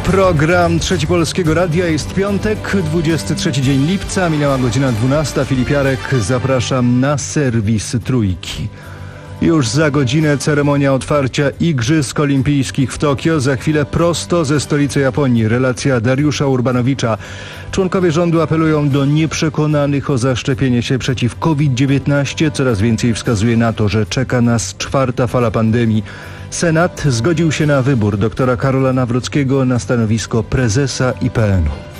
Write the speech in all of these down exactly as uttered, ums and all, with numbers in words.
Program Trzeci Polskiego Radia. Jest piątek, dwudziesty trzeci dzień lipca, minęła godzina dwunasta. Filip Jarek, zapraszam na serwis Trójki. Już za godzinę ceremonia otwarcia Igrzysk Olimpijskich w Tokio. Za chwilę prosto ze stolicy Japonii relacja Dariusza Urbanowicza. Członkowie rządu apelują do nieprzekonanych o zaszczepienie się przeciw COVID dziewiętnaście. Coraz więcej wskazuje na to, że czeka nas czwarta fala pandemii. Senat zgodził się na wybór doktora Karola Nawrockiego na stanowisko prezesa I P N u.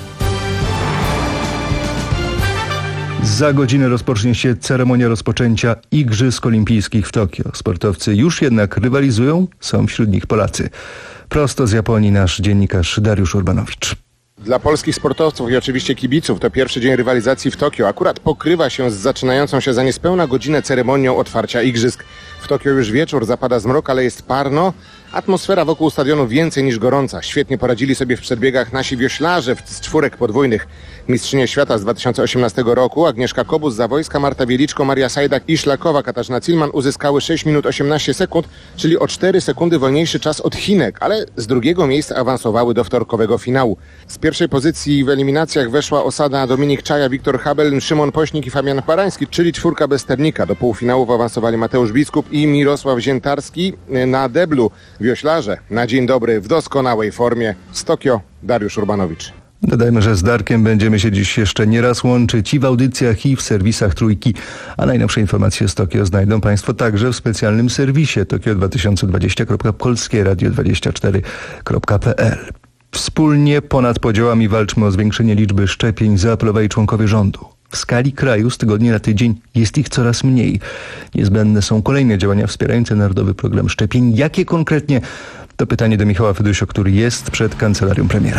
Za godzinę rozpocznie się ceremonia rozpoczęcia Igrzysk Olimpijskich w Tokio. Sportowcy już jednak rywalizują, są wśród nich Polacy. Prosto z Japonii nasz dziennikarz Dariusz Urbanowicz. Dla polskich sportowców i oczywiście kibiców to pierwszy dzień rywalizacji w Tokio. Akurat pokrywa się z zaczynającą się za niespełna godzinę ceremonią otwarcia igrzysk. W Tokio już wieczór, zapada zmrok, ale jest parno. Atmosfera wokół stadionu więcej niż gorąca. Świetnie poradzili sobie w przedbiegach nasi wioślarze z czwórek podwójnych. Mistrzynie świata z dwa tysiące osiemnastego roku Agnieszka Kobus z Zawojska, Marta Wieliczko, Maria Sajdak i Szlakowa, Katarzyna Cilman uzyskały sześć minut osiemnaście sekund, czyli o cztery sekundy wolniejszy czas od Chinek, ale z drugiego miejsca awansowały do wtorkowego finału. Z pierwszej pozycji w eliminacjach weszła osada Dominik Czaja, Wiktor Habel, Szymon Pośnik i Fabian Parański, czyli czwórka bez sternika. Do półfinałów awansowali Mateusz Biskup i Mirosław Ziętarski. Na deblu wioślarze na dzień dobry w doskonałej formie. Z Tokio Dariusz Urbanowicz. Dodajmy, że z Darkiem będziemy się dziś jeszcze nieraz łączyć i w audycjach, i w serwisach Trójki. A najnowsze informacje z Tokio znajdą Państwo także w specjalnym serwisie tokio dwa tysiące dwadzieścia kropka polskie radio dwadzieścia cztery kropka p l. Wspólnie ponad podziałami walczmy o zwiększenie liczby szczepień, zaapelowali członkowie rządu. W skali kraju z tygodnia na tydzień jest ich coraz mniej. Niezbędne są kolejne działania wspierające Narodowy Program Szczepień. Jakie konkretnie? To pytanie do Michała Fedusio, który jest przed kancelarią premiera.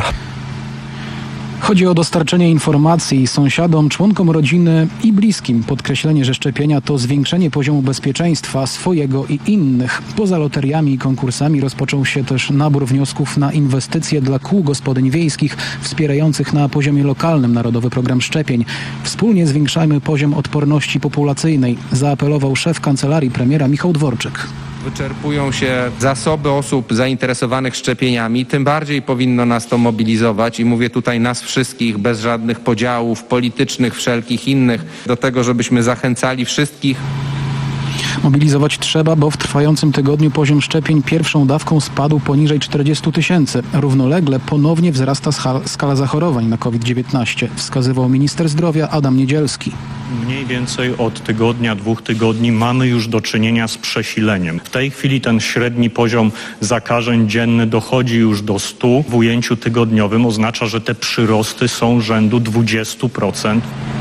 Chodzi o dostarczenie informacji sąsiadom, członkom rodziny i bliskim. Podkreślenie, że szczepienia to zwiększenie poziomu bezpieczeństwa swojego i innych. Poza loteriami i konkursami rozpoczął się też nabór wniosków na inwestycje dla kół gospodyń wiejskich wspierających na poziomie lokalnym Narodowy Program Szczepień. Wspólnie zwiększajmy poziom odporności populacyjnej, zaapelował szef kancelarii premiera Michał Dworczyk. Wyczerpują się zasoby osób zainteresowanych szczepieniami, tym bardziej powinno nas to mobilizować i mówię tutaj nas wszystkich, bez żadnych podziałów politycznych, wszelkich innych, do tego, żebyśmy zachęcali wszystkich. Mobilizować trzeba, bo w trwającym tygodniu poziom szczepień pierwszą dawką spadł poniżej czterdziestu tysięcy. Równolegle ponownie wzrasta skala zachorowań na COVID dziewiętnaście, wskazywał minister zdrowia Adam Niedzielski. Mniej więcej od tygodnia, dwóch tygodni mamy już do czynienia z przesileniem. W tej chwili ten średni poziom zakażeń dzienny dochodzi już do stu. W ujęciu tygodniowym oznacza, że te przyrosty są rzędu dwudziestu procent.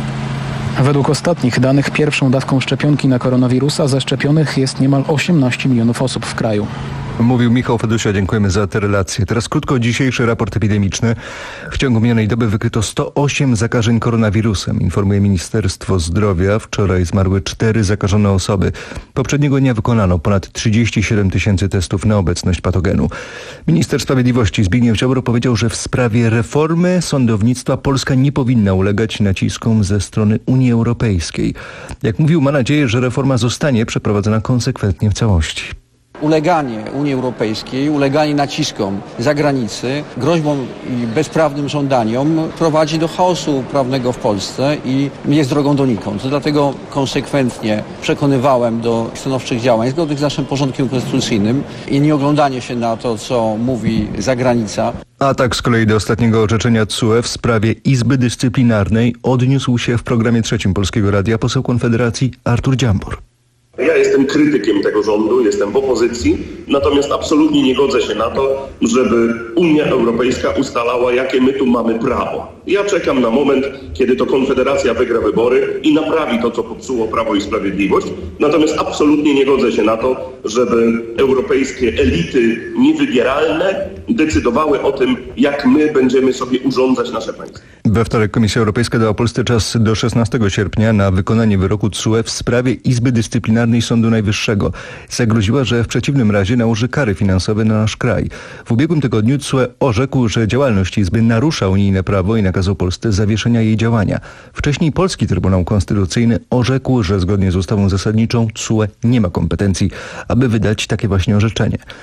Według ostatnich danych pierwszą dawką szczepionki na koronawirusa zaszczepionych jest niemal osiemnaście milionów osób w kraju. Mówił Michał Fedusio, dziękujemy za te relacje. Teraz krótko dzisiejszy raport epidemiczny. W ciągu minionej doby wykryto sto osiem zakażeń koronawirusem, informuje Ministerstwo Zdrowia. Wczoraj zmarły cztery zakażone osoby. Poprzedniego dnia wykonano ponad trzydzieści siedem tysięcy testów na obecność patogenu. Minister Sprawiedliwości Zbigniew Ziobro powiedział, że w sprawie reformy sądownictwa Polska nie powinna ulegać naciskom ze strony Unii Europejskiej. Jak mówił, ma nadzieję, że reforma zostanie przeprowadzona konsekwentnie w całości. Uleganie Unii Europejskiej, uleganie naciskom zagranicy, groźbom i bezprawnym żądaniom prowadzi do chaosu prawnego w Polsce i jest drogą donikąd. Dlatego konsekwentnie przekonywałem do stanowczych działań zgodnych z naszym porządkiem konstytucyjnym i nie oglądanie się na to, co mówi zagranica. A tak z kolei do ostatniego orzeczenia T S U E w sprawie Izby Dyscyplinarnej odniósł się w programie trzecim Polskiego Radia poseł Konfederacji Artur Dziambor. Ja jestem krytykiem tego rządu, jestem w opozycji, natomiast absolutnie nie godzę się na to, żeby Unia Europejska ustalała, jakie my tu mamy prawo. Ja czekam na moment, kiedy to Konfederacja wygra wybory i naprawi to, co popsuło Prawo i Sprawiedliwość. Natomiast absolutnie nie godzę się na to, żeby europejskie elity niewybieralne decydowały o tym, jak my będziemy sobie urządzać nasze państwo. We wtorek Komisja Europejska dała Polsce czas do szesnastego sierpnia na wykonanie wyroku T S U E w sprawie Izby Dyscyplinarnej Sądu Najwyższego. Zagroziła, że w przeciwnym razie nałoży kary finansowe na nasz kraj. W ubiegłym tygodniu T S U E orzekł, że działalność Izby narusza unijne prawo i nakazał Polsce zawieszenia jej działania. Wcześniej polski Trybunał Konstytucyjny orzekł, że zgodnie z ustawą zasadniczą T S U E nie ma kompetencji, aby wydać takie właśnie orzeczenie.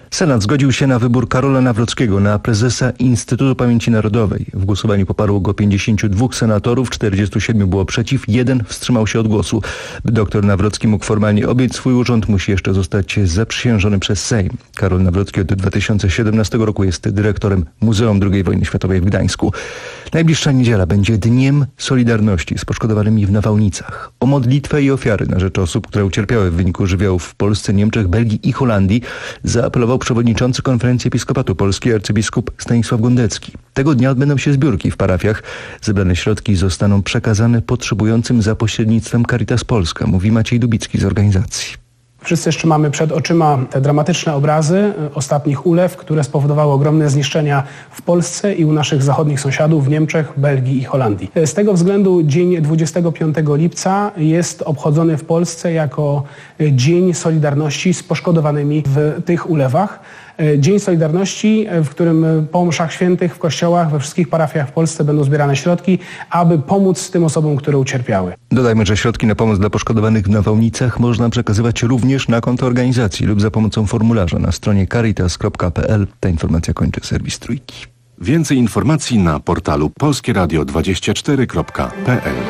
Senat zgodził się na wybór Karola Nawrockiego na prezesa Instytutu Pamięci Narodowej. W głosowaniu poparło go pięćdziesięciu dwóch senatorów, czterdziestu siedmiu było przeciw, jeden wstrzymał się od głosu. By doktor Nawrocki mógł formalnie objąć swój urząd, musi jeszcze zostać zaprzysiężony przez Sejm. Karol Nawrocki od dwa tysiące siedemnastego roku jest dyrektorem Muzeum drugiej Wojny Światowej w Gdańsku. Najbliższa niedziela będzie Dniem Solidarności z poszkodowanymi w nawałnicach. O modlitwę i ofiary na rzecz osób, które ucierpiały w wyniku żywiołów w Polsce, Niemczech, Belgii i Holandii, zaapelował przewodniczący Konferencji Episkopatu Polski arcybiskup Stanisław Gondecki. Tego dnia odbędą się zbiórki w parafiach. Zebrane środki zostaną przekazane potrzebującym za pośrednictwem Caritas Polska, mówi Maciej Dubicki z organizacji. Wszyscy jeszcze mamy przed oczyma te dramatyczne obrazy ostatnich ulew, które spowodowały ogromne zniszczenia w Polsce i u naszych zachodnich sąsiadów w Niemczech, Belgii i Holandii. Z tego względu dzień dwudziestego piątego lipca jest obchodzony w Polsce jako Dzień Solidarności z poszkodowanymi w tych ulewach. Dzień Solidarności, w którym po mszach świętych w kościołach we wszystkich parafiach w Polsce będą zbierane środki, aby pomóc tym osobom, które ucierpiały. Dodajmy, że środki na pomoc dla poszkodowanych w nawałnicach można przekazywać również na konto organizacji lub za pomocą formularza na stronie caritas kropka p l. Ta informacja kończy serwis Trójki. Więcej informacji na portalu polskie radio dwadzieścia cztery kropka p l.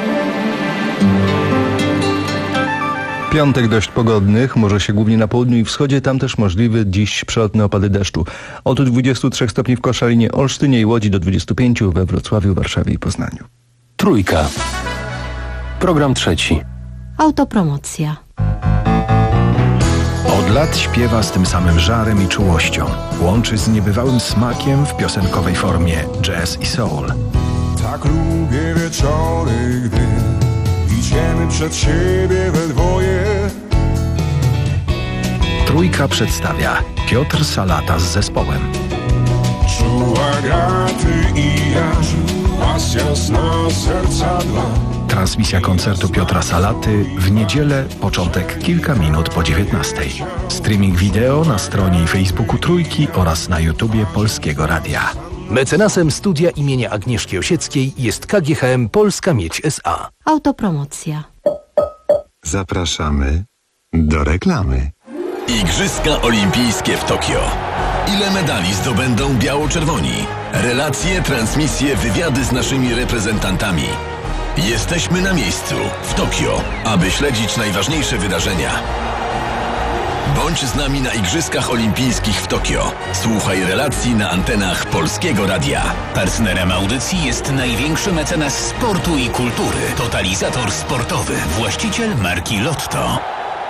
Piątek dość pogodny, chmurze się głównie na południu i wschodzie, tam też możliwy dziś przelotne opady deszczu. Od dwudziestu trzech stopni w Koszalinie, Olsztynie i Łodzi do dwudziestu pięciu we Wrocławiu, Warszawie i Poznaniu. Trójka. Program trzeci. Autopromocja. Od lat śpiewa z tym samym żarem i czułością. Łączy z niebywałym smakiem w piosenkowej formie jazz i soul. Tak lubię wieczory, gdy idziemy przed siebie we dwoje. Trójka przedstawia Piotr Salata z zespołem. Czuła graty i jaż, pasja sna serca dwa. Transmisja koncertu Piotra Salaty w niedzielę, początek kilka minut po dziewiętnastej. Streaming wideo na stronie i Facebooku Trójki oraz na YouTubie Polskiego Radia. Mecenasem studia imienia Agnieszki Osieckiej jest K G H M Polska Miedź S A. Autopromocja. Zapraszamy do reklamy. Igrzyska Olimpijskie w Tokio. Ile medali zdobędą biało-czerwoni? Relacje, transmisje, wywiady z naszymi reprezentantami. Jesteśmy na miejscu, w Tokio, aby śledzić najważniejsze wydarzenia. Bądź z nami na Igrzyskach Olimpijskich w Tokio. Słuchaj relacji na antenach Polskiego Radia. Partnerem audycji jest największy mecenas sportu i kultury. Totalizator sportowy. Właściciel marki Lotto.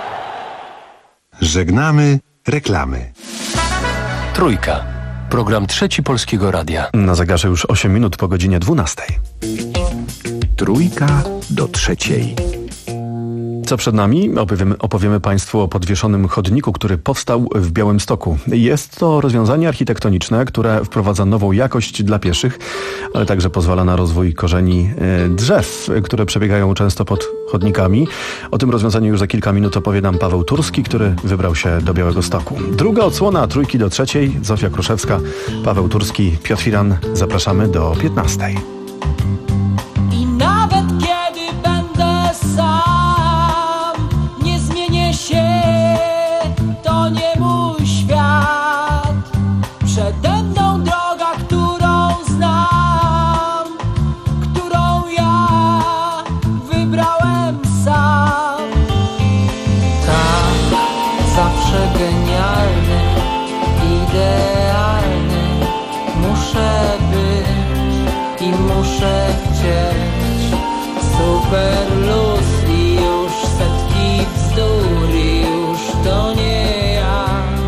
Żegnamy reklamy. Trójka. Program trzeci Polskiego Radia. Na zegarze już osiem minut po godzinie dwunastej. Trójka do trzeciej. Co przed nami? Opowiemy, opowiemy Państwu o podwieszonym chodniku, który powstał w Białymstoku. Jest to rozwiązanie architektoniczne, które wprowadza nową jakość dla pieszych, ale także pozwala na rozwój korzeni drzew, które przebiegają często pod chodnikami. O tym rozwiązaniu już za kilka minut opowie nam Paweł Turski, który wybrał się do Białegostoku. Druga odsłona Trójki do trzeciej. Zofia Kruszewska, Paweł Turski, Piotr Firan. Zapraszamy do piętnastej. I nawet kiedy będę sam, nie zmienię się, to nie mój świat. Przede mną droga, którą znam, którą ja wybrałem sam. Tak, zawsze genialny, idealny, muszę być i muszę chcieć. Super luz i już setki bzdur i już to nie ja.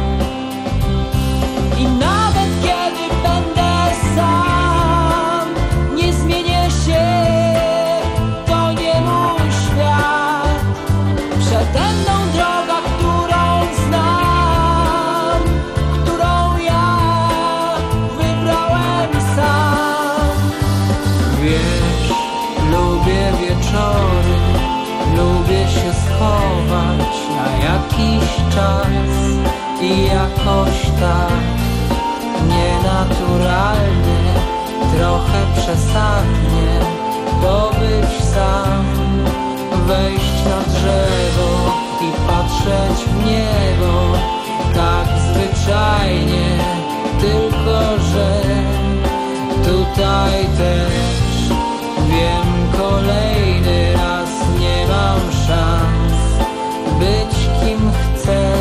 I nawet kiedy będę sam, nie zmienię się, to nie mój świat. Przede mną droga, którą znam, którą ja wybrałem sam. Wiesz, lubię wieczory, lubię się schować na jakiś czas i jakoś tak nienaturalnie, trochę przesadnie pobyć sam, wejść na drzewo i patrzeć w niebo, tak zwyczajnie. Tutaj też wiem, kolejny raz nie mam szans być kim chcę.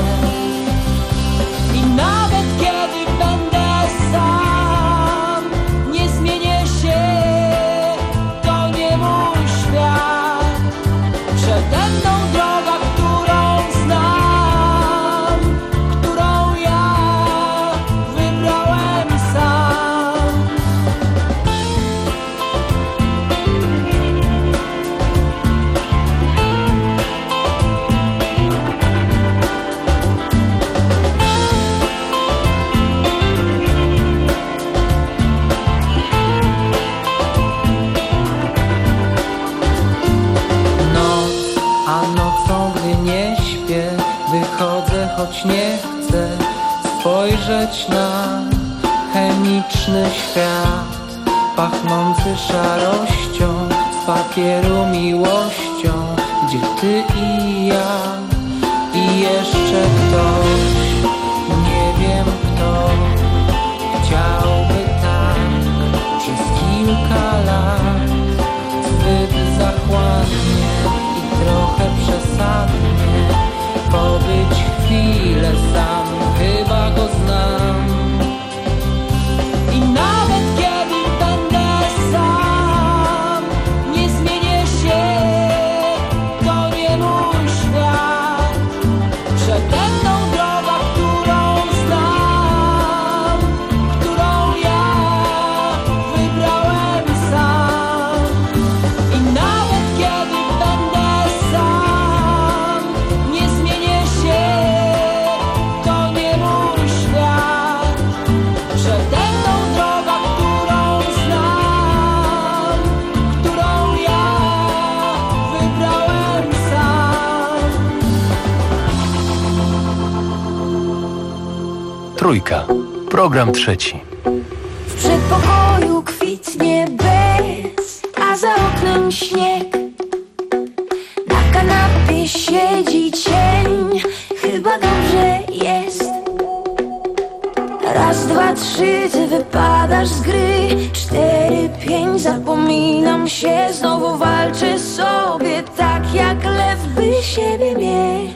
I nawet kiedy będę sam, nie zmienię się, to nie mój świat. Przede mną droga, którą znam, którą ja wybrałem sam. Noc, a nocą, gdy nie śpię, wychodzę, choć nie chcę spojrzeć na chemiczny świat, pachnący szarością, z papieru miłością, gdzie ty i ja i jeszcze ktoś, nie wiem kto, chciałby tak przez kilka lat, zbyt zachłannie i trochę przesadnie pobyć chwilę sam, chyba go znam. I nawet kiedy będę sam, nie zmienię się, to nie mój świat. Przede mną droga, którą znam, którą ja wybrałem sam. I nawet kiedy będę sam, nie zmienię się, to nie mój świat. Przede mną droga, którą znam, którą ja wybrałem sam. Trójka. Program trzeci. W przedpokoju kwitnie bez, a za oknem śnieg. Na kanapie siedzi cień, chyba dobrze jest. Raz, dwa, trzy, ty wypadasz z gry. Cztery, pięć, zapominam się. Znowu walczę sobie tak jak lew, by siebie mieć.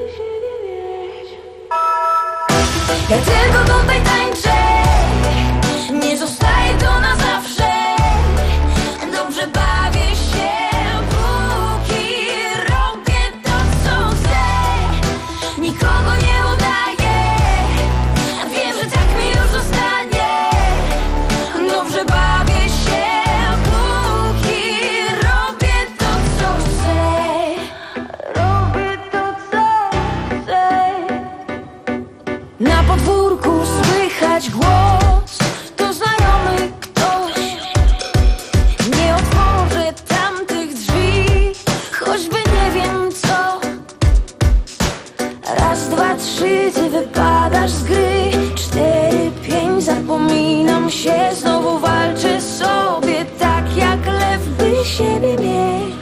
Ja tylko tutaj tańczę, nie zostaję tu na zawsze. Dobrze bawię się, póki robię to, co chcę. Nikogo nie udaję, wiem, że tak mi już zostanie. Dobrze bawię się, póki robię to, co chcę. Robię to, co chcę. Na podwórku słychać głos, to znajomy ktoś. Nie otworzę tamtych drzwi, choćby nie wiem co. Raz, dwa, trzy, ty wypadasz z gry. Cztery, pięć, zapominam się. Znowu walczę sobie tak jak lew, by siebie mieć.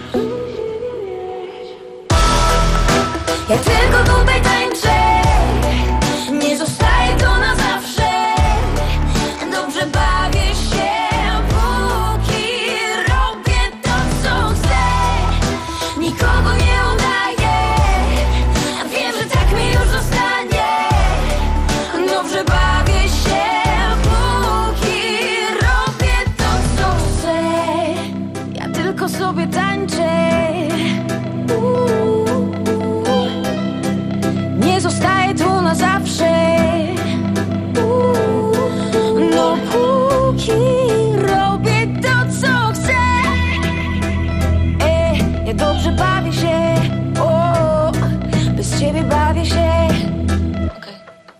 Ja tylko tutaj tańczę, nie zostaję tu na zawsze. Dobrze bawię się, póki robię to, co chcę. Nikogo nie udaję, wiem, że tak mi już zostanie. Dobrze bawię się, póki robię to, co chcę. Ja tylko sobie tańczę. Uuu. Nie zostaję tu na zawsze. Uuu. No póki robię to, co chcę. E, ja dobrze bawię się. O, bez ciebie bawię się. Okay.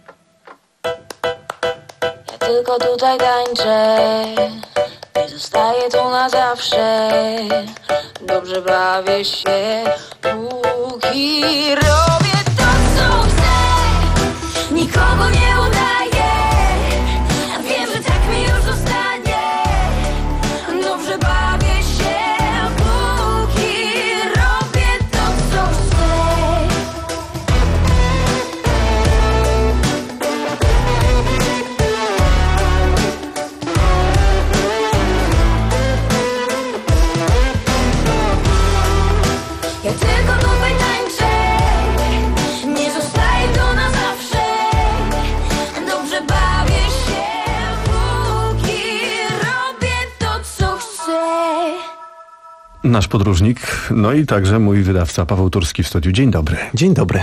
Ja tylko tutaj tańczę, nie zostaję tu na zawsze. Dobrze bawię się, póki robię to, co chcę. Nikogo nie udaję, wiem, że tak mi już zostanie. Dobrze bawię się, póki robię to, co chcę. Nasz podróżnik, no i także mój wydawca Paweł Turski w studiu. Dzień dobry. Dzień dobry.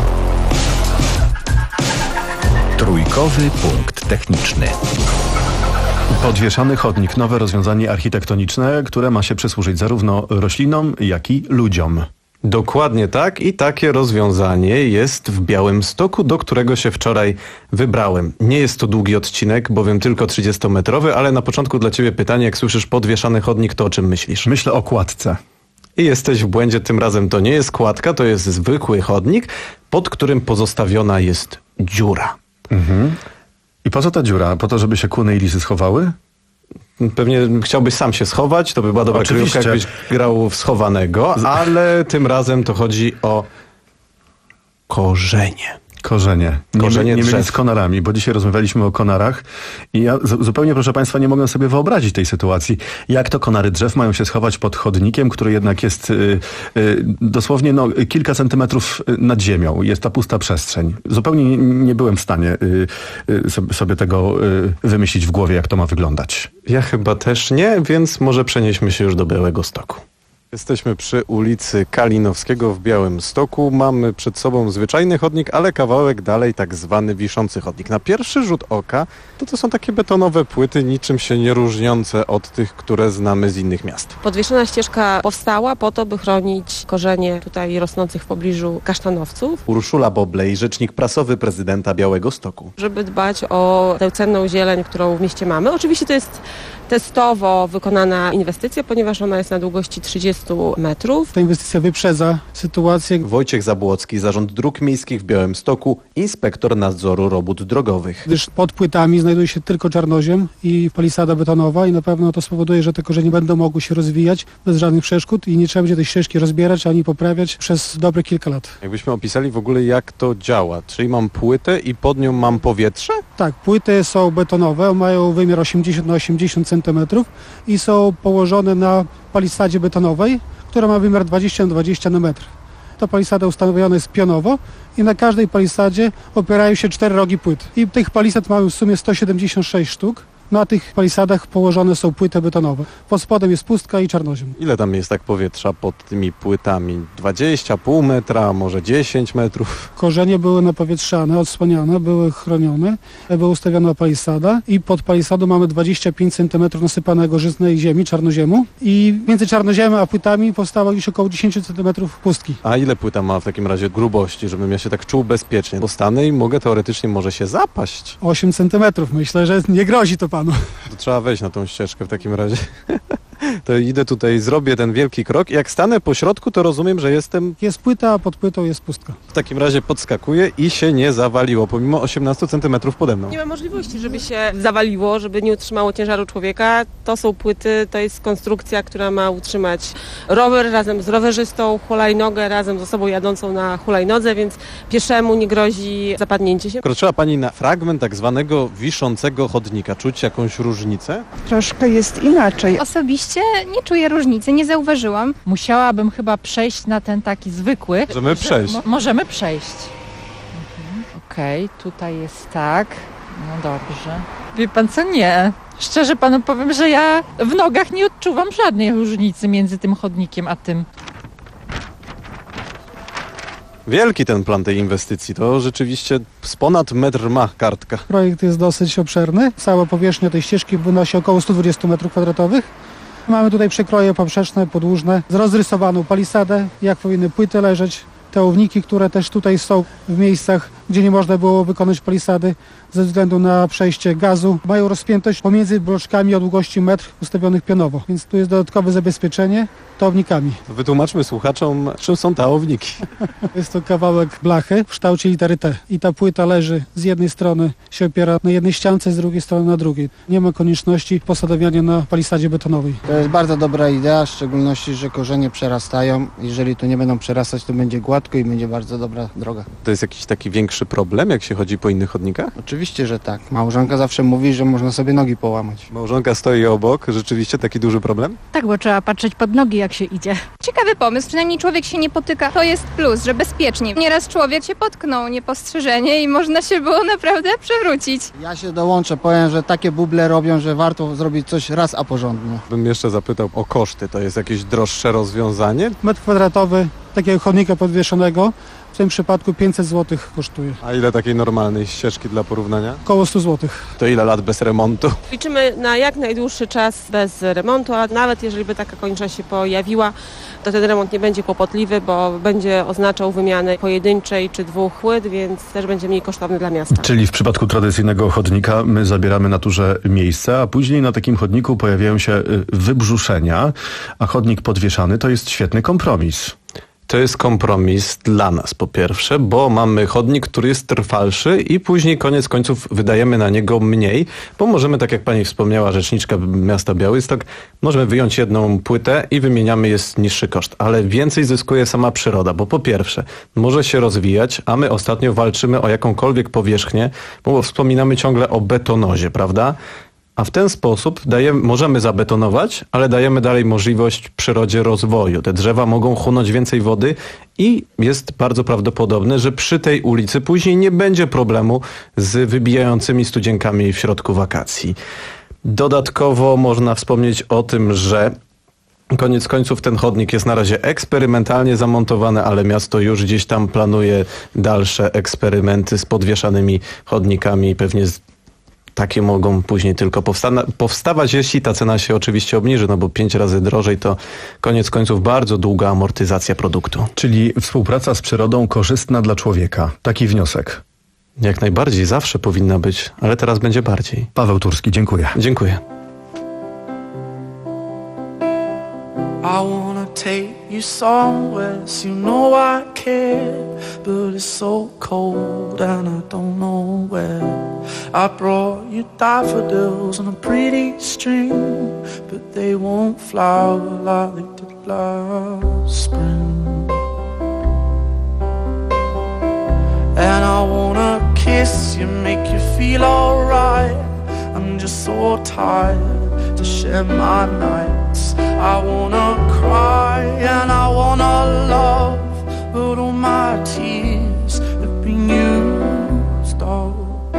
Trójkowy punkt techniczny. Podwieszany chodnik, nowe rozwiązanie architektoniczne, które ma się przysłużyć zarówno roślinom, jak i ludziom. Dokładnie tak i takie rozwiązanie jest w Białymstoku, do którego się wczoraj wybrałem. Nie jest to długi odcinek, bowiem tylko trzydziestometrowy, ale na początku dla ciebie pytanie, jak słyszysz podwieszany chodnik, to o czym myślisz? Myślę o kładce. I jesteś w błędzie, tym razem to nie jest kładka, to jest zwykły chodnik, pod którym pozostawiona jest dziura. Mhm. I po co ta dziura? Po to, żeby się kłony i lisy schowały? Pewnie chciałbyś sam się schować, to by była dobra kryjówka, jakbyś grał w schowanego, ale tym razem to chodzi o korzenie. Korzenie. Korzenie nie, nie drzew. mylić z konarami, bo dzisiaj rozmawialiśmy o konarach i ja z, zupełnie, proszę Państwa, nie mogę sobie wyobrazić tej sytuacji. Jak to konary drzew mają się schować pod chodnikiem, który jednak jest y, y, dosłownie no, kilka centymetrów nad ziemią. Jest ta pusta przestrzeń. Zupełnie nie, nie byłem w stanie y, y, sobie, sobie tego y, wymyślić w głowie, jak to ma wyglądać. Ja chyba też nie, więc może przenieśmy się już do Białegostoku. Jesteśmy przy ulicy Kalinowskiego w Białymstoku. Mamy przed sobą zwyczajny chodnik, ale kawałek dalej tak zwany wiszący chodnik. Na pierwszy rzut oka to to są takie betonowe płyty, niczym się nie różniące od tych, które znamy z innych miast. Podwieszona ścieżka powstała po to, by chronić korzenie tutaj rosnących w pobliżu kasztanowców. Urszula Boblej, rzecznik prasowy prezydenta Białegostoku. Żeby dbać o tę cenną zieleń, którą w mieście mamy. Oczywiście to jest testowo wykonana inwestycja, ponieważ ona jest na długości trzydzieści metrów. Ta inwestycja wyprzedza sytuację. Wojciech Zabłocki, Zarząd Dróg Miejskich w Białymstoku, inspektor nadzoru robót drogowych. Gdyż pod płytami znajduje się tylko czarnoziem i palisada betonowa i na pewno to spowoduje, że te korzenie będą mogły się rozwijać bez żadnych przeszkód i nie trzeba będzie tej ścieżki rozbierać ani poprawiać przez dobre kilka lat. Jakbyśmy opisali w ogóle, jak to działa, czyli mam płytę i pod nią mam powietrze? Tak, płyty są betonowe, mają wymiar osiemdziesiąt na osiemdziesiąt centymetrów i są położone na palisadzie betonowej, która ma wymiar dwadzieścia na dwadzieścia na metr. Ta palisada ustanowiona jest pionowo i na każdej palisadzie opierają się cztery rogi płyt. I tych palisad mamy w sumie sto siedemdziesiąt sześć sztuk. Na tych palisadach położone są płyty betonowe. Pod spodem jest pustka i czarnoziem. Ile tam jest tak powietrza pod tymi płytami? dwadzieścia, pół metra, może dziesięć metrów? Korzenie były napowietrzane, odsłaniane, były chronione, była ustawiona palisada i pod palisadą mamy dwadzieścia pięć centymetrów nasypanego żyznej ziemi, czarnoziemu i między czarnoziemem a płytami powstało już około dziesięć centymetrów pustki. A ile płyta ma w takim razie grubości, żebym ja się tak czuł bezpiecznie? Postanę i mogę teoretycznie może się zapaść. osiem centymetrów, myślę, że nie grozi to panu. To trzeba wejść na tą ścieżkę w takim razie. To idę tutaj, zrobię ten wielki krok i jak stanę po środku, to rozumiem, że jestem... Jest płyta, a pod płytą jest pustka. W takim razie podskakuję i się nie zawaliło, pomimo osiemnaście centymetrów pode mną. Nie ma możliwości, żeby się zawaliło, żeby nie utrzymało ciężaru człowieka. To są płyty, to jest konstrukcja, która ma utrzymać rower razem z rowerzystą, hulajnogę razem z osobą jadącą na hulajnodze, więc pieszemu nie grozi zapadnięcie się. Kroczyła Pani na fragment tak zwanego wiszącego chodnika. Czuć jakąś różnicę? Troszkę jest inaczej. Osobiście nie czuję różnicy, nie zauważyłam. Musiałabym chyba przejść na ten taki zwykły. Możemy przejść. Mo- możemy przejść. Mhm. Okej, okay, tutaj jest tak. No dobrze. Wie pan co? Nie. Szczerze panu powiem, że ja w nogach nie odczuwam żadnej różnicy między tym chodnikiem a tym. Wielki ten plan tej inwestycji, to rzeczywiście z ponad metr ma kartka. Projekt jest dosyć obszerny. Cała powierzchnia tej ścieżki wynosi około sto dwadzieścia metrów kwadratowych. Mamy tutaj przekroje poprzeczne, podłużne, z rozrysowaną palisadę, jak powinny płyty leżeć. Te owniki, które też tutaj są w miejscach, gdzie nie można było wykonać palisady ze względu na przejście gazu, mają rozpiętość pomiędzy bloczkami o długości metr ustawionych pionowo, więc tu jest dodatkowe zabezpieczenie ownikami. Wytłumaczmy słuchaczom, czym są te owniki. Jest to kawałek blachy w kształcie litery T i ta płyta leży z jednej strony, się opiera na jednej ściance, z drugiej strony na drugiej. Nie ma konieczności posadawiania na palisadzie betonowej. To jest bardzo dobra idea, w szczególności, że korzenie przerastają. Jeżeli to nie będą przerastać, to będzie gładko i będzie bardzo dobra droga. To jest jakiś taki większy problem, jak się chodzi po innych chodnikach? Oczywiście, że tak. Małżonka zawsze mówi, że można sobie nogi połamać. Małżonka stoi obok, rzeczywiście taki duży problem? Tak, bo trzeba patrzeć pod nogi, jak się idzie. Ciekawe ciekawy pomysł, przynajmniej człowiek się nie potyka. To jest plus, że bezpiecznie. Nieraz człowiek się potknął niepostrzeżenie i można się było naprawdę przewrócić. Ja się dołączę, powiem, że takie buble robią, że warto zrobić coś raz a porządnie. Bym jeszcze zapytał o koszty. To jest jakieś droższe rozwiązanie? Metr kwadratowy takiego chodnika podwieszonego w tym przypadku pięćset złotych kosztuje. A ile takiej normalnej ścieżki dla porównania? Około sto złotych. To ile lat bez remontu? Liczymy na jak najdłuższy czas bez remontu, a nawet jeżeli by taka konieczność się pojawiła, to ten remont nie będzie kłopotliwy, bo będzie oznaczał wymianę pojedynczej czy dwóch płyt, więc też będzie mniej kosztowny dla miasta. Czyli w przypadku tradycyjnego chodnika my zabieramy naturze miejsce, a później na takim chodniku pojawiają się wybrzuszenia, a chodnik podwieszany to jest świetny kompromis. To jest kompromis dla nas po pierwsze, bo mamy chodnik, który jest trwalszy i później koniec końców wydajemy na niego mniej, bo możemy, tak jak pani wspomniała, rzeczniczka miasta Białystok, możemy wyjąć jedną płytę i wymieniamy, jest niższy koszt, ale więcej zyskuje sama przyroda, bo po pierwsze może się rozwijać, a my ostatnio walczymy o jakąkolwiek powierzchnię, bo wspominamy ciągle o betonozie, prawda? A w ten sposób dajemy, możemy zabetonować, ale dajemy dalej możliwość przyrodzie rozwoju. Te drzewa mogą chłonąć więcej wody i jest bardzo prawdopodobne, że przy tej ulicy później nie będzie problemu z wybijającymi studzienkami w środku wakacji. Dodatkowo można wspomnieć o tym, że koniec końców ten chodnik jest na razie eksperymentalnie zamontowany, ale miasto już gdzieś tam planuje dalsze eksperymenty z podwieszanymi chodnikami, pewnie z takie mogą później tylko powsta- powstawać, jeśli ta cena się oczywiście obniży, no bo pięć razy drożej to koniec końców bardzo długa amortyzacja produktu. Czyli współpraca z przyrodą korzystna dla człowieka. Taki wniosek. Jak najbardziej, zawsze powinna być, ale teraz będzie bardziej. Paweł Turski, dziękuję. Dziękuję. I wanna take you somewhere, so you know I care, but it's so cold and I don't know where. I brought you daffodils on a pretty string, but they won't flower like they did last spring. And I wanna kiss you, make you feel alright. I'm just so tired to share my nights. I wanna cry and I wanna love, but all my tears have been used up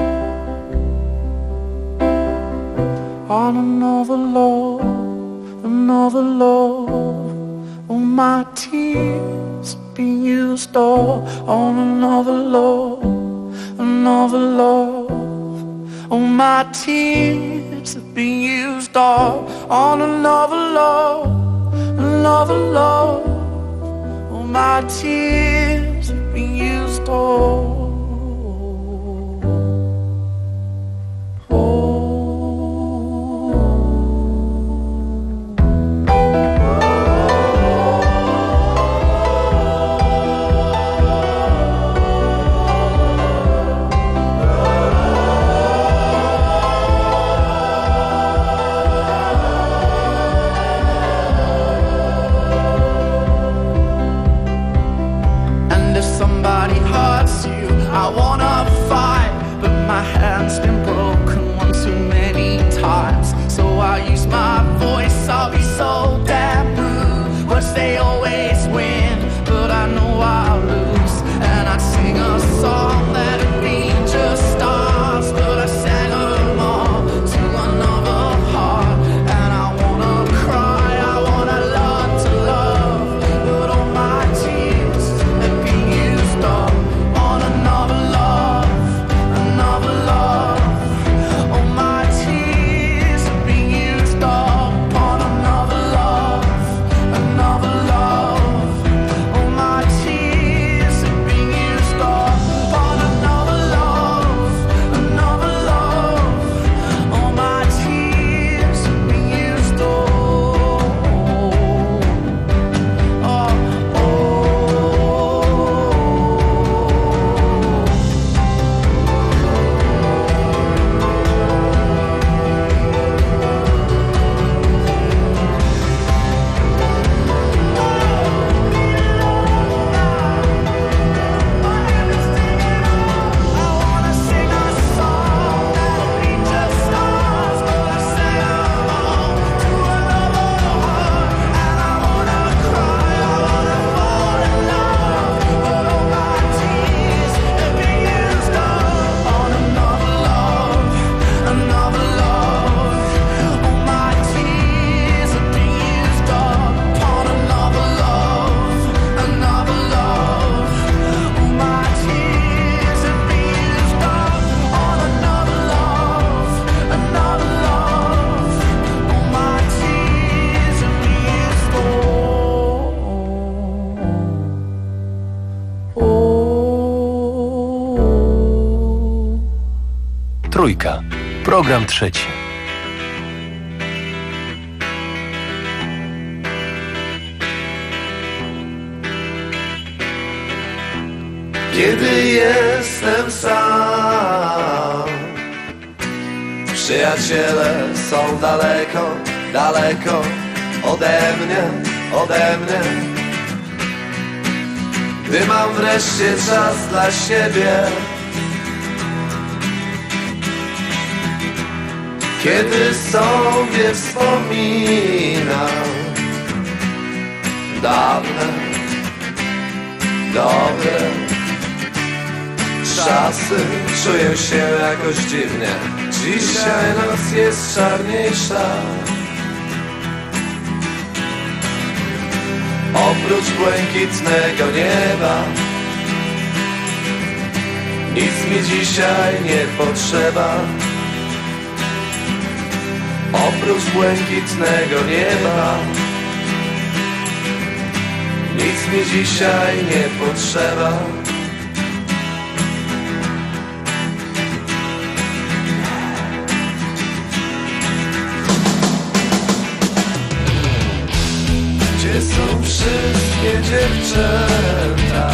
on another love, another love. All my tears have been used up on another love, another love. All my tears have been used up on another love, another love. All my tears have been used up. Somebody hurts you, Trójka. Program trzeci. Kiedy jestem sam, przyjaciele są daleko, daleko ode mnie, ode mnie. Gdy mam wreszcie czas dla siebie, kiedy sobie wspominam dawne, dobre czasy, czuję się jakoś dziwnie. Dzisiaj noc jest czarniejsza. Oprócz błękitnego nieba nic mi dzisiaj nie potrzeba. Oprócz błękitnego nieba nic mi dzisiaj nie potrzeba. Gdzie są wszystkie dziewczęta,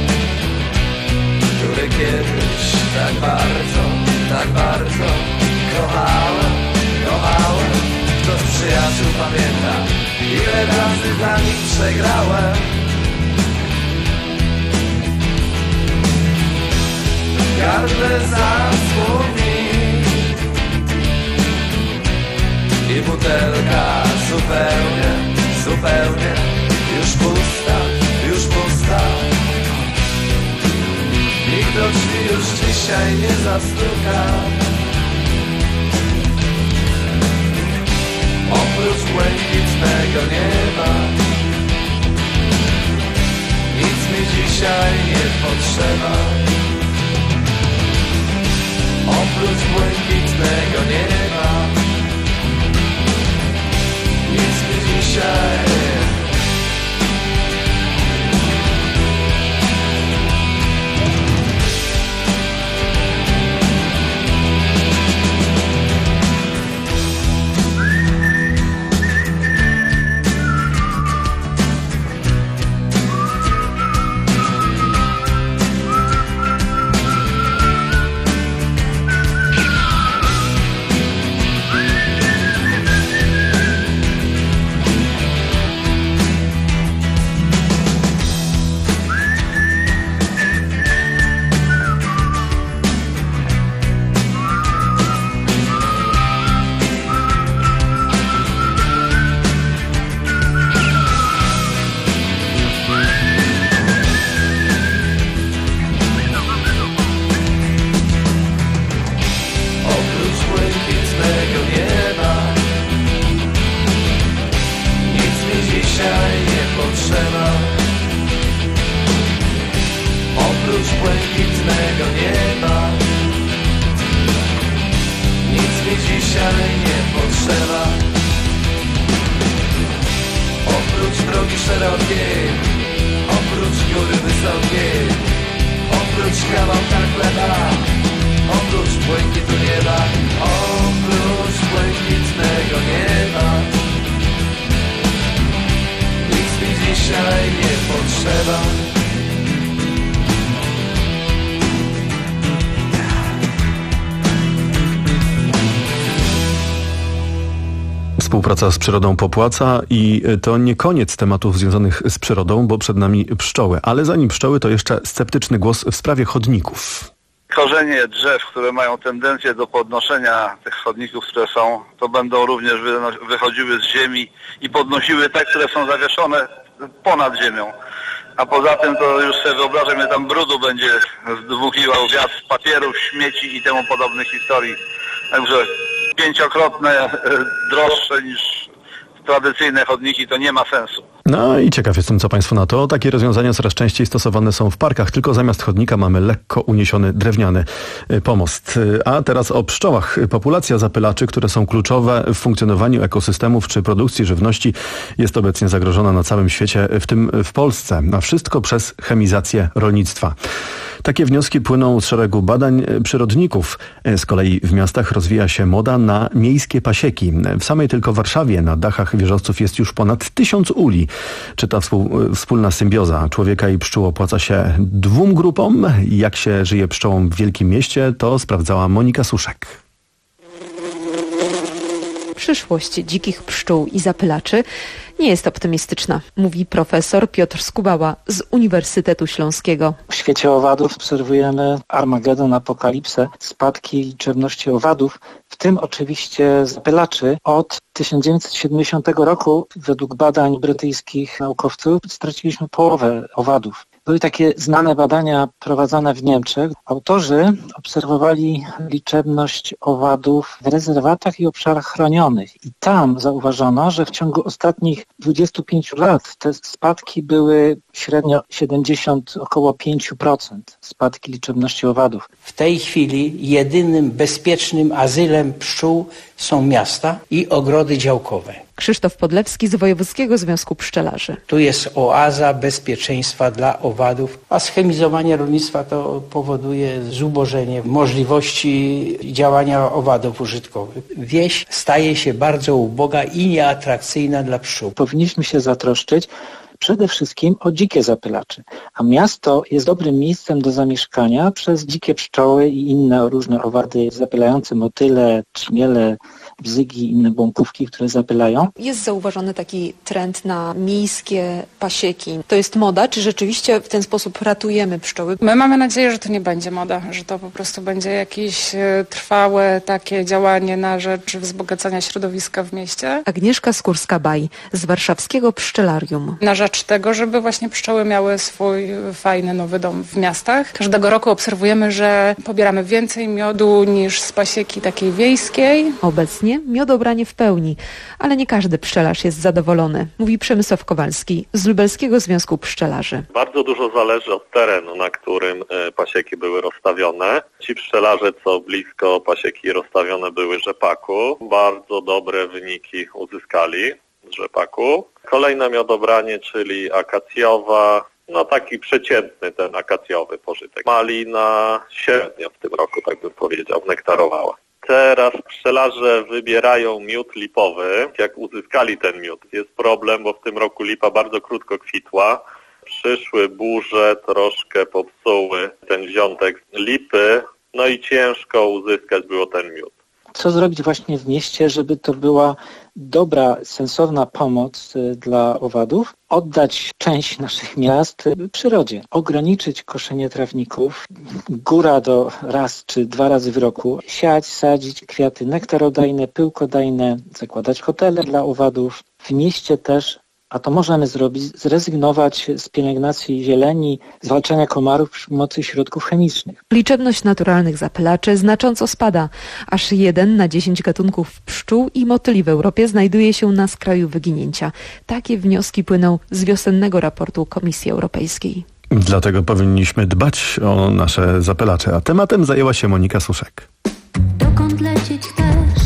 które kiedyś tak bardzo, tak bardzo kochałem, kochałem? Kto z przyjaciół pamięta, ile razy dla nich przegrałem? Gardle zaschło mi i butelka zupełnie, zupełnie już pusta, już pusta. Nikt do drzwi już dzisiaj nie zastuka. Oprócz błękitnego nieba nic mi dzisiaj nie potrzeba. Oprócz błękitnego nieba nic mi dzisiaj. Współpraca z przyrodą popłaca i to nie koniec tematów związanych z przyrodą, bo przed nami pszczoły. Ale zanim pszczoły, to jeszcze sceptyczny głos w sprawie chodników. Korzenie drzew, które mają tendencję do podnoszenia tych chodników, które są, to będą również wychodziły z ziemi i podnosiły te, które są zawieszone ponad ziemią. A poza tym to już sobie wyobrażam, że tam brudu będzie dmuchiwał wiatr, papierów, śmieci i temu podobnych historii. Także pięciokrotne droższe niż tradycyjne chodniki, to nie ma sensu. No i ciekaw jestem, co Państwo na to. Takie rozwiązania coraz częściej stosowane są w parkach, tylko zamiast chodnika mamy lekko uniesiony drewniany pomost. A teraz o pszczołach. Populacja zapylaczy, które są kluczowe w funkcjonowaniu ekosystemów czy produkcji żywności, jest obecnie zagrożona na całym świecie, w tym w Polsce. A wszystko przez chemizację rolnictwa. Takie wnioski płyną z szeregu badań przyrodników. Z kolei w miastach rozwija się moda na miejskie pasieki. W samej tylko Warszawie na dachach wieżowców jest już ponad tysiąc uli. Czy ta wspólna symbioza człowieka i pszczół opłaca się dwóm grupom? Jak się żyje pszczołom w wielkim mieście, to sprawdzała Monika Suszek. Przyszłość dzikich pszczół i zapylaczy nie jest optymistyczna, mówi profesor Piotr Skubała z Uniwersytetu Śląskiego. W świecie owadów obserwujemy Armagedon, apokalipsę, spadki liczebności owadów, w tym oczywiście zapylaczy. Od tysiąc dziewięćset siedemdziesiątego roku według badań brytyjskich naukowców straciliśmy połowę owadów. Były takie znane badania prowadzone w Niemczech. Autorzy obserwowali liczebność owadów w rezerwatach i obszarach chronionych. I tam zauważono, że w ciągu ostatnich dwudziestu pięciu lat te spadki były średnio siedemdziesiąt, około pięć procent spadki liczebności owadów. W tej chwili jedynym bezpiecznym azylem pszczół są miasta i ogrody działkowe. Krzysztof Podlewski z Wojewódzkiego Związku Pszczelarzy. Tu jest oaza bezpieczeństwa dla owadów, a schemizowanie rolnictwa to powoduje zubożenie możliwości działania owadów użytkowych. Wieś staje się bardzo uboga i nieatrakcyjna dla pszczół. Powinniśmy się zatroszczyć przede wszystkim o dzikie zapylacze, a miasto jest dobrym miejscem do zamieszkania przez dzikie pszczoły i inne różne owady zapylające, motyle, trzmiele, bzygi i inne błąkówki, które zapylają. Jest zauważony taki trend na miejskie pasieki. To jest moda, czy rzeczywiście w ten sposób ratujemy pszczoły? My mamy nadzieję, że to nie będzie moda, że to po prostu będzie jakieś trwałe takie działanie na rzecz wzbogacania środowiska w mieście. Agnieszka Skórska-Baj z Warszawskiego Pszczelarium. Na rzecz tego, żeby właśnie pszczoły miały swój fajny nowy dom w miastach. Każdego roku obserwujemy, że pobieramy więcej miodu niż z pasieki takiej wiejskiej. Obecnie miodobranie w pełni, ale nie każdy pszczelarz jest zadowolony, mówi Przemysław Kowalski z Lubelskiego Związku Pszczelarzy. Bardzo dużo zależy od terenu, na którym pasieki były rozstawione. Ci pszczelarze, co blisko pasieki rozstawione były rzepaku, bardzo dobre wyniki uzyskali z rzepaku. Kolejne miodobranie, czyli akacjowa, no taki przeciętny ten akacjowy pożytek. Malina średnio w tym roku, tak bym powiedział, nektarowała. Teraz pszczelarze wybierają miód lipowy. Jak uzyskali ten miód, jest problem, bo w tym roku lipa bardzo krótko kwitła. Przyszły burze, troszkę popsuły ten wziątek lipy, no i ciężko uzyskać było ten miód. Co zrobić właśnie w mieście, żeby to była dobra, sensowna pomoc dla owadów? Oddać część naszych miast przyrodzie. Ograniczyć koszenie trawników, góra do raz czy dwa razy w roku. Siać, sadzić kwiaty nektarodajne, pyłkodajne, zakładać hotele dla owadów. W mieście też, a to możemy zrobić, zrezygnować z pielęgnacji zieleni, zwalczania komarów przy pomocy środków chemicznych. Liczebność naturalnych zapylaczy znacząco spada. Aż jeden na dziesięć gatunków pszczół i motyli w Europie znajduje się na skraju wyginięcia. Takie wnioski płyną z wiosennego raportu Komisji Europejskiej. Dlatego powinniśmy dbać o nasze zapylacze, a tematem zajęła się Monika Suszek. Dokąd lecieć chcesz?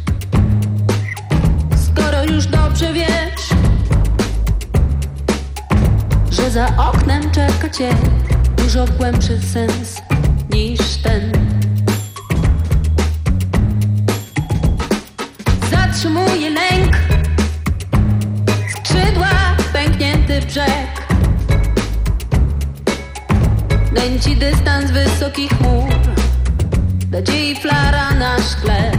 Skoro już dobrze wiesz, że za oknem czeka cię dużo głębszy sens niż ten. Zatrzymuje lęk, skrzydła, pęknięty brzeg. Nęci dystans wysokich chmur, nadziei flara na szkle.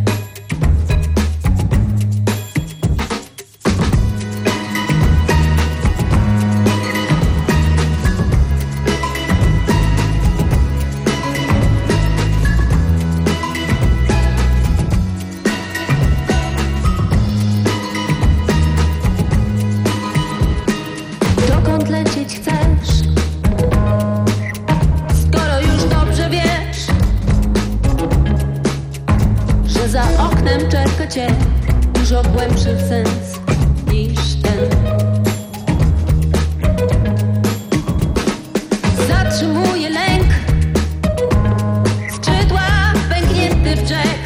Dokąd lecieć chcesz? Skoro już dobrze wiesz, że za oknem czeka cię dużo głębszy sens niż ten. Zatrzymuje lęk, skrzydła, pęknięty brzeg.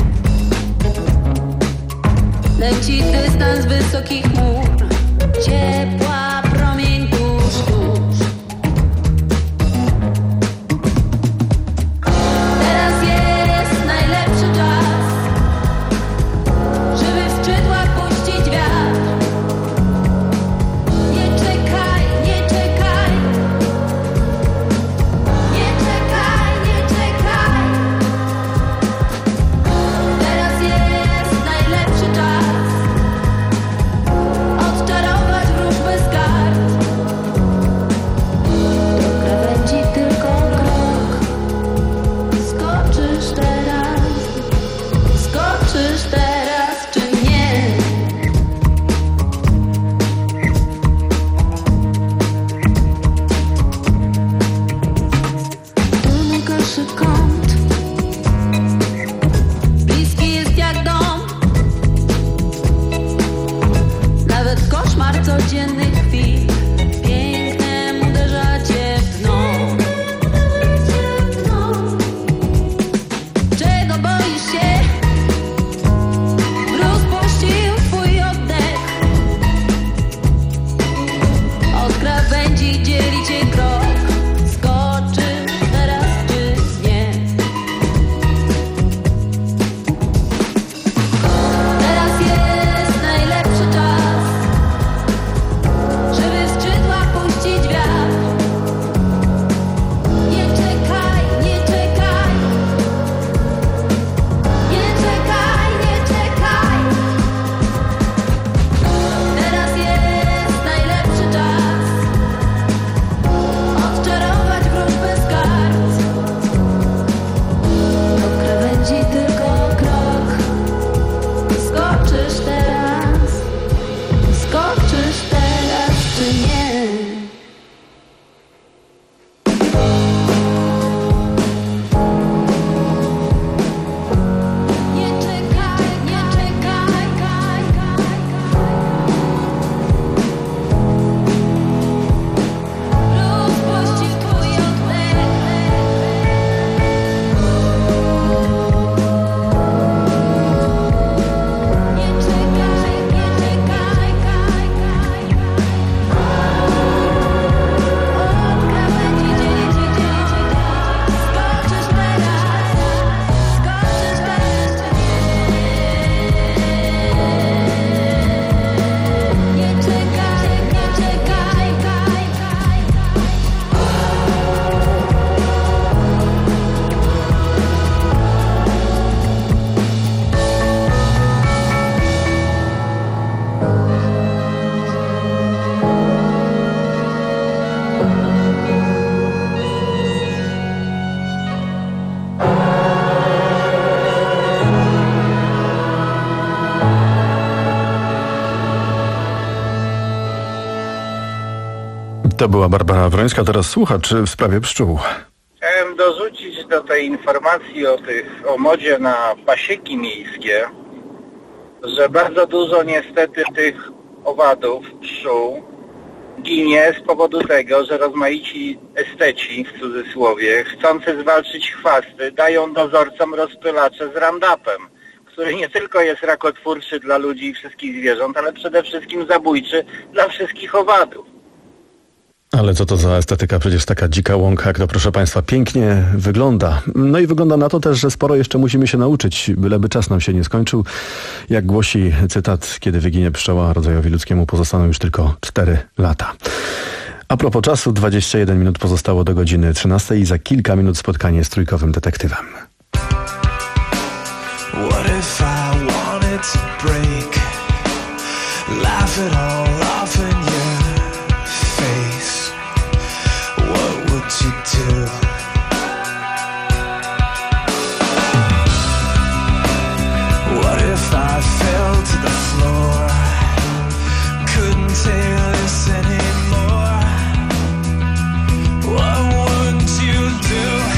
Leci dystans wysokich chmur, ciepła promień tuż, tuż. To była Barbara Wrońska, teraz słuchacz w sprawie pszczół. Chciałem dorzucić do tej informacji o tych, o modzie na pasieki miejskie, że bardzo dużo niestety tych owadów, pszczół ginie z powodu tego, że rozmaici esteci, w cudzysłowie, chcący zwalczyć chwasty, dają dozorcom rozpylacze z Roundupem, który nie tylko jest rakotwórczy dla ludzi i wszystkich zwierząt, ale przede wszystkim zabójczy dla wszystkich owadów. Ale co to za estetyka? Przecież taka dzika łąka, jak to proszę Państwa pięknie wygląda. No i wygląda na to też, że sporo jeszcze musimy się nauczyć, byleby czas nam się nie skończył. Jak głosi cytat, kiedy wyginie pszczoła, rodzajowi ludzkiemu pozostaną już tylko cztery lata. A propos czasu, dwadzieścia jeden minut pozostało do godziny trzynastej i za kilka minut spotkanie z trójkowym detektywem. What if I wanted to break, laugh it all off in your face? What would you do? What if I fell to the floor, couldn't take this anymore? What would you do?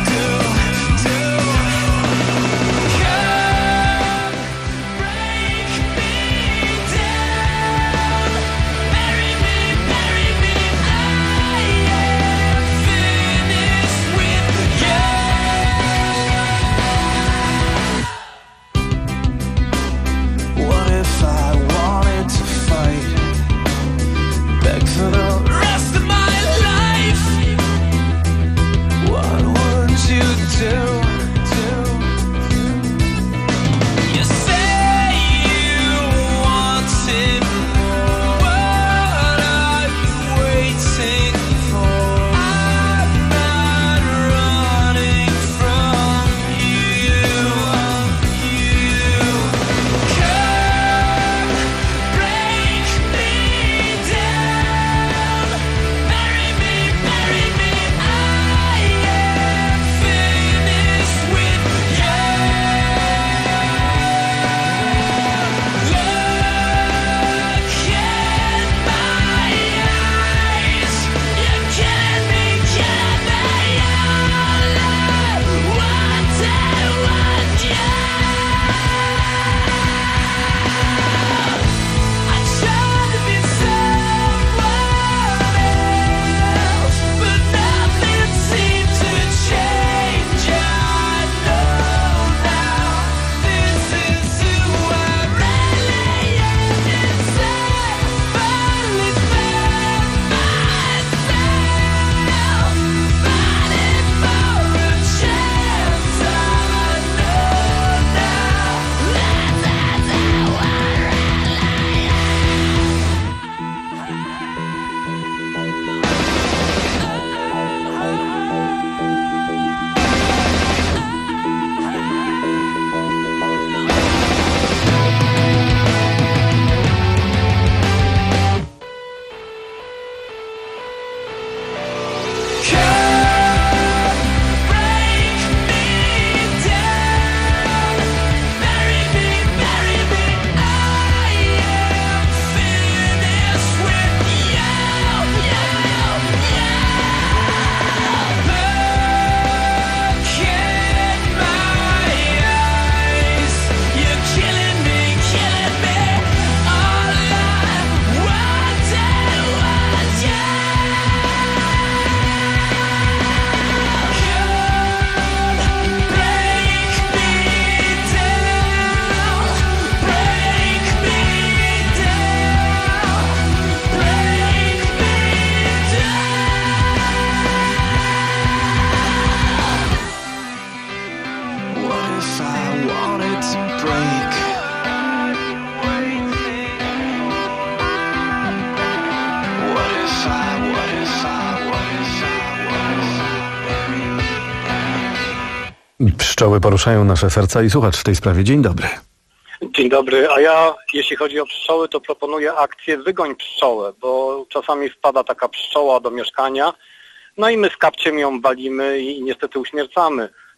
Pszczoły poruszają nasze serca i słuchacz w tej sprawie. Dzień dobry. Dzień dobry, a ja jeśli chodzi o pszczoły, to proponuję akcję Wygoń pszczołę, bo czasami wpada taka pszczoła do mieszkania, no i my z kapciem ją walimy i niestety uśmiercamy.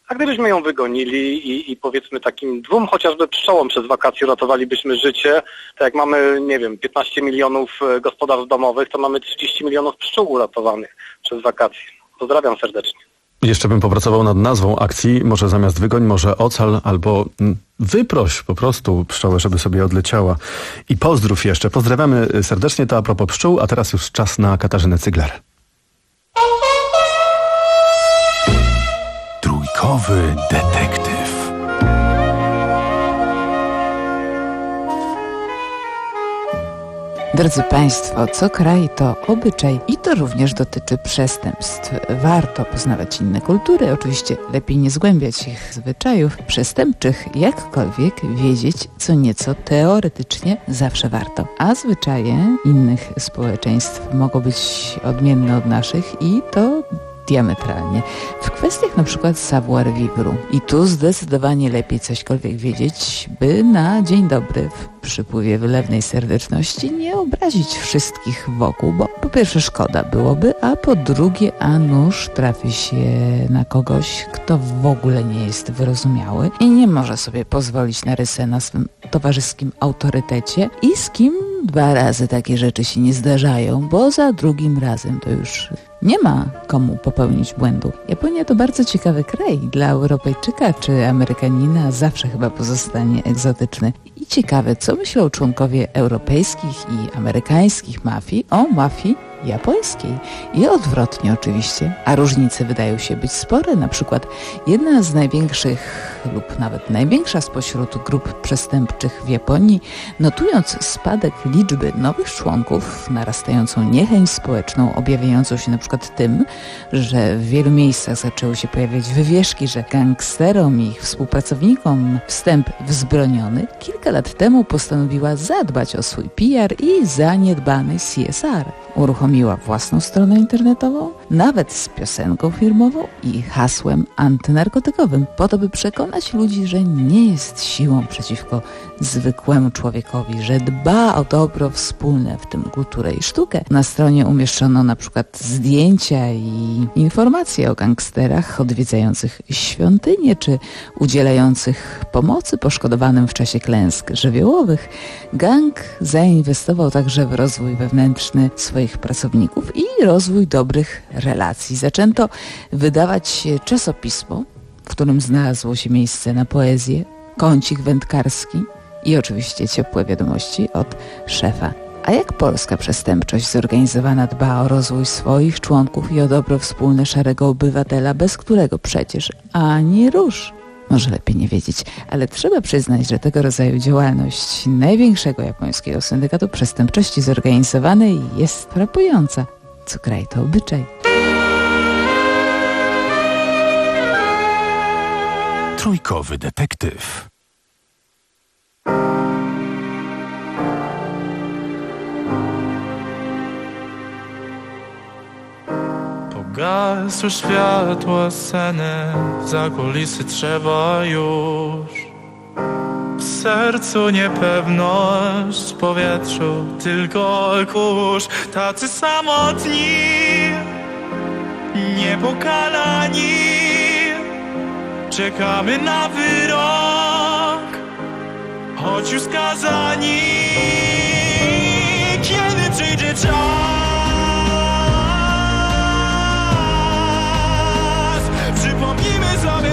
A gdybyśmy ją wygonili i, i powiedzmy takim dwóm chociażby pszczołom przez wakacje ratowalibyśmy życie, tak jak mamy, nie wiem, piętnaście milionów gospodarstw domowych, to mamy trzydzieści milionów pszczół uratowanych przez wakacje. Pozdrawiam serdecznie. Jeszcze bym popracował nad nazwą akcji, może zamiast wygoń, może ocal, albo wyproś po prostu pszczołę, żeby sobie odleciała. I pozdrów jeszcze. Pozdrawiamy serdecznie, to a propos pszczół, a teraz już czas na Katarzynę Cygler. Trójkowy detektyw. Drodzy Państwo, co kraj to obyczaj i to również dotyczy przestępstw. Warto poznawać inne kultury, oczywiście lepiej nie zgłębiać ich zwyczajów przestępczych, jakkolwiek wiedzieć co nieco teoretycznie zawsze warto. A zwyczaje innych społeczeństw mogą być odmienne od naszych i to diametralnie. W kwestiach na przykład savoir vivre. I tu zdecydowanie lepiej cośkolwiek wiedzieć, by na dzień dobry w przypływie wylewnej serdeczności nie obrazić wszystkich wokół, bo po pierwsze szkoda byłoby, a po drugie a nuż trafi się na kogoś, kto w ogóle nie jest wyrozumiały i nie może sobie pozwolić na rysę na swym towarzyskim autorytecie i z kim dwa razy takie rzeczy się nie zdarzają, bo za drugim razem to już nie ma komu popełnić błędu. Japonia to bardzo ciekawy kraj. Dla Europejczyka czy Amerykanina zawsze chyba pozostanie egzotyczny. I ciekawe, co myślą członkowie europejskich i amerykańskich mafii o mafii japońskiej. I odwrotnie oczywiście, a różnice wydają się być spore. Na przykład jedna z największych lub nawet największa spośród grup przestępczych w Japonii, notując spadek liczby nowych członków, narastającą niechęć społeczną, objawiającą się na przykład tym, że w wielu miejscach zaczęły się pojawiać wywieszki, że gangsterom i ich współpracownikom wstęp wzbroniony, kilka lat temu postanowiła zadbać o swój P R i zaniedbany C S R. Uruchomiła własną stronę internetową, nawet z piosenką firmową i hasłem antynarkotykowym, po to by przekonać ludzi, że nie jest siłą przeciwko zwykłemu człowiekowi, że dba o dobro wspólne, w tym kulturę i sztukę. Na stronie umieszczono na przykład zdjęcia i informacje o gangsterach odwiedzających świątynie czy udzielających pomocy poszkodowanym w czasie klęsk żywiołowych. Gang zainwestował także w rozwój wewnętrzny swoich pracowników i rozwój dobrych relacji. Zaczęto wydawać czasopismo, w którym znalazło się miejsce na poezję, kącik wędkarski i oczywiście ciepłe wiadomości od szefa. A jak polska przestępczość zorganizowana dba o rozwój swoich członków i o dobro wspólne szarego obywatela, bez którego przecież ani rusz? Może lepiej nie wiedzieć, ale trzeba przyznać, że tego rodzaju działalność największego japońskiego syndykatu przestępczości zorganizowanej jest frapująca. Co kraj to obyczaj. Trójkowy detektyw. Pogasły światła sceny, za kulisy trzeba już. W sercu niepewność, w powietrzu tylko kurz. Tacy samotni, niepokalani, czekamy na wyrok, choć już skazani. Kiedy przyjdzie czas, przypomnijmy sobie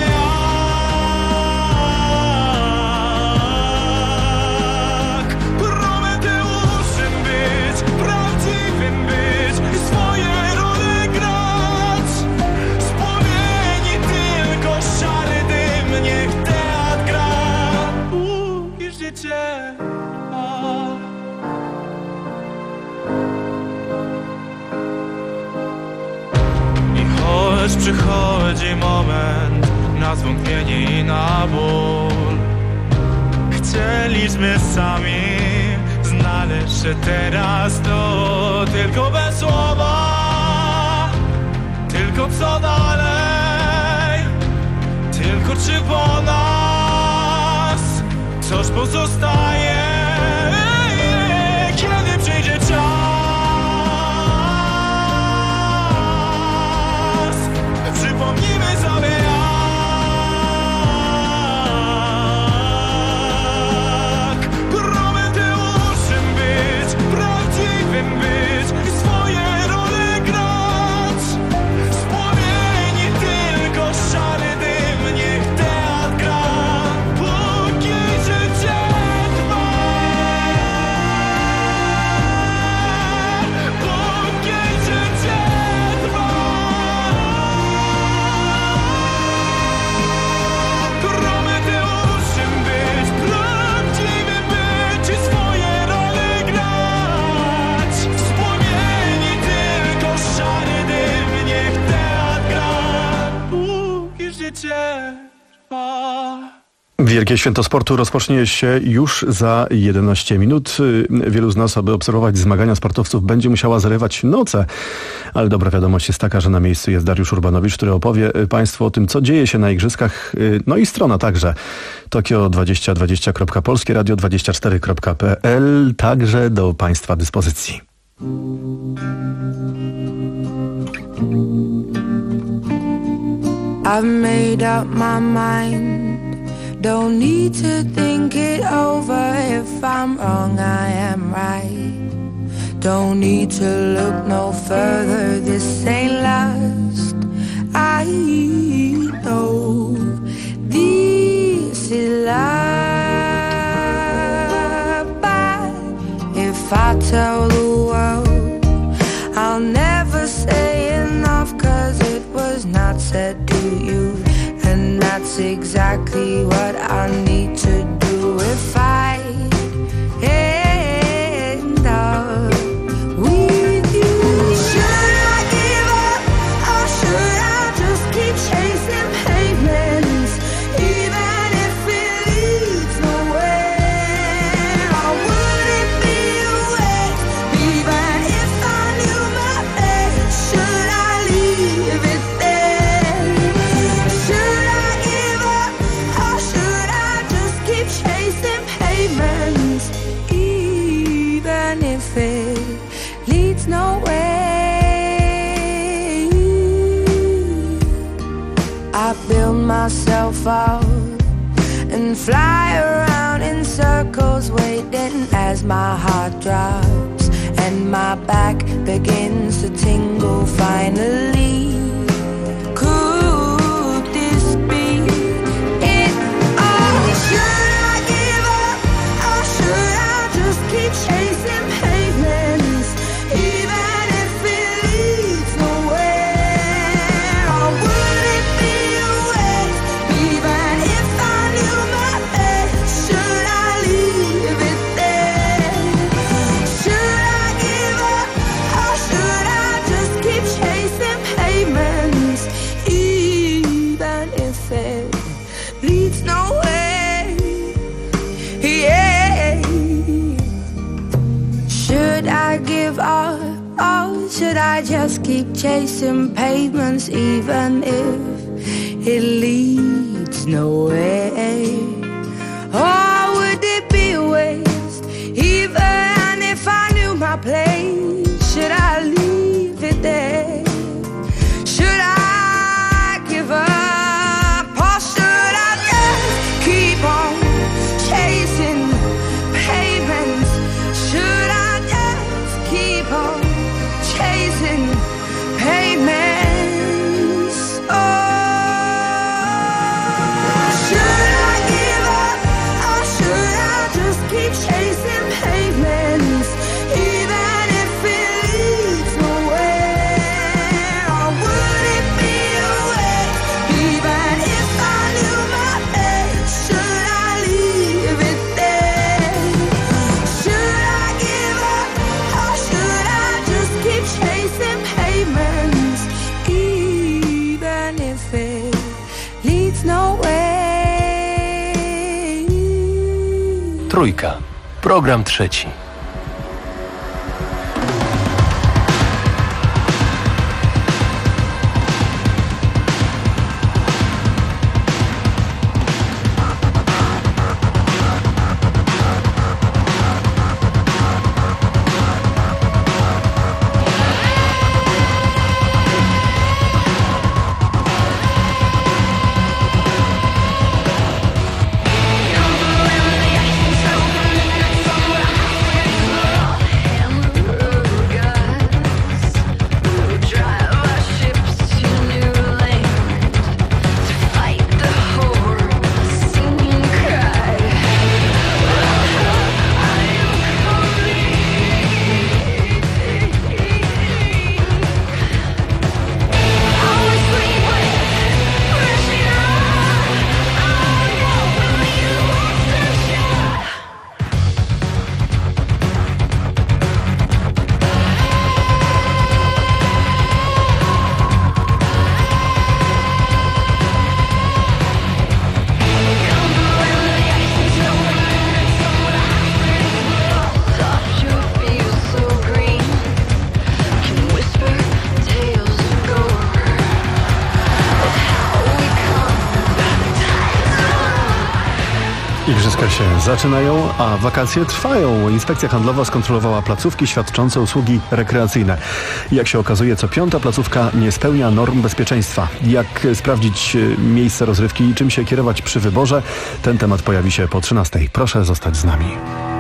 jak Prometeuszem być, prawdziwym być i swoje role grać. Z płomieni tylko szary dym, niech teatr gra. Uuu, już życie. Choć przychodzi moment na zwątpienie i na ból, chcieliśmy sami znaleźć się teraz to, tylko bez słowa, tylko co dalej, tylko czy po nas coś pozostaje. Kiedy przyjdzie czas, przypomnijmy sobie jak Wielkie Święto Sportu rozpocznie się już za jedenaście minut. Wielu z nas, aby obserwować zmagania sportowców, będzie musiała zrywać noce. Ale dobra wiadomość jest taka, że na miejscu jest Dariusz Urbanowicz, który opowie Państwu o tym, co dzieje się na igrzyskach. No i strona także. Tokio dwadzieścia dwadzieścia kropka polskie radio dwadzieścia cztery kropka p l także do Państwa dyspozycji. I've made up my mind. Don't need to think it over. If I'm wrong, I am right. Don't need to look no further. This ain't last. I know this is love. But if I tell the world, I'll never say enough, 'cause it was not said to you. And that's exactly what I need to do if I end up with you. Should I give up, or should I just keep chasing pavements, even if it leads nowhere? Or would it be a waste, even if I knew my fate? Should I leave it there? Should I give up, or should I just keep chasing pavements, even if it leads nowhere? I build myself up and fly around in circles, waiting as my heart drops and my back begins to tingle finally. Could this be it all? Should I give up, or should I just keep chasing pavements, even if it leads nowhere? Or would it be a waste, even if I knew my fate? Should I leave it there? Should I give up, or should I just keep chasing pavements, even if it leads nowhere? Yeah. Should I give up, or should I just keep chasing pavements, even if it leads nowhere? Or would it be a waste, even if I knew my place? Should I leave it there? Should I give up, or should I just keep on chasing pavements? Should I just keep on chasing pavements? Oh, should I give up, or should I just keep chasing pavements, even if it leads nowhere? Or would it be a waste, even if I knew my fate? Should I leave it there? Should I give up, or should I just keep chasing pavements, even if it leads nowhere? Trójka. Program trzeci. Somewhere Igrzyska się zaczynają, a wakacje trwają. Inspekcja handlowa skontrolowała placówki świadczące usługi rekreacyjne. Jak się okazuje, co piąta placówka nie spełnia norm bezpieczeństwa. Jak sprawdzić miejsce rozrywki i czym się kierować przy wyborze? Ten temat pojawi się po trzynastej. Proszę zostać z nami.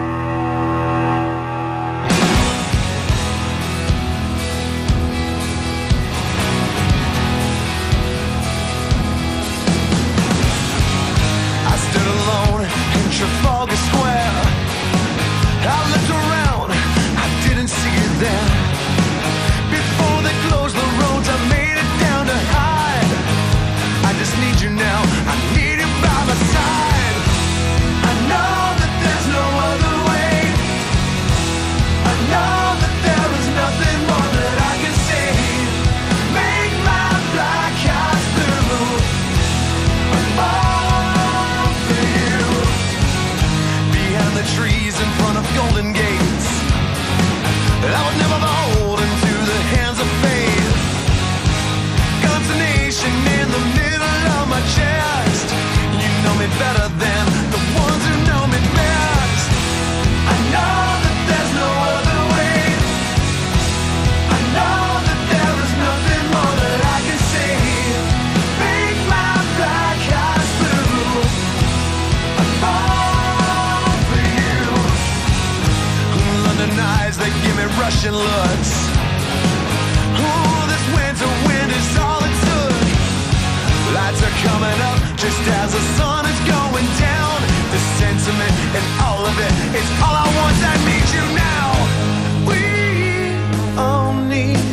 Russian looks. Ooh, this winter wind is all it took. Lights are coming up just as the sun is going down. The sentiment and all of it is all I want. I need you now. We all need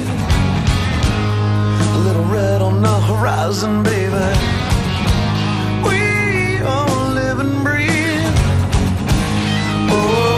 a little red on the horizon, baby. We all live and breathe. Oh.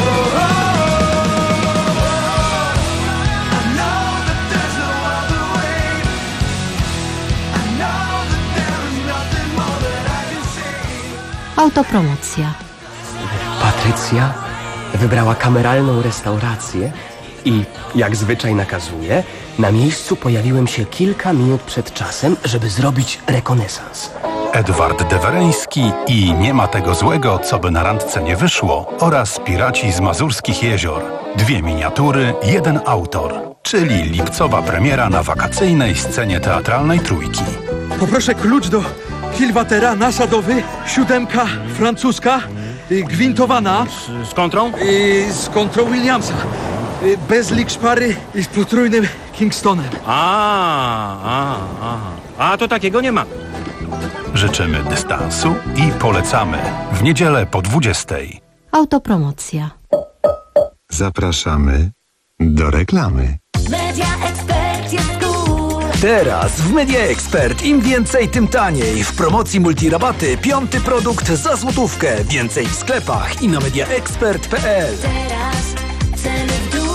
Autopromocja. Patrycja wybrała kameralną restaurację i, jak zwyczaj nakazuje, na miejscu pojawiłem się kilka minut przed czasem, żeby zrobić rekonesans. Edward Dewereński i Nie ma tego złego, co by na randce nie wyszło oraz Piraci z Mazurskich Jezior. Dwie miniatury, jeden autor, czyli lipcowa premiera na wakacyjnej scenie teatralnej Trójki. Poproszę klucz do kilwatera nasadowy, siódemka francuska, y, gwintowana. Z, z kontrą? Y, z kontrą Williamsa. Y, bez lik szpary i z potrójnym Kingstonem. A, a, a, a to takiego nie ma. Życzymy dystansu i polecamy w niedzielę po dwudziestej. Autopromocja. Zapraszamy do reklamy. Media Expert jest cool. Teraz w Media Expert im więcej, tym taniej. W promocji multirabaty piąty produkt za złotówkę. Więcej w sklepach i na mediaexpert kropka p l. Teraz ceny w dół.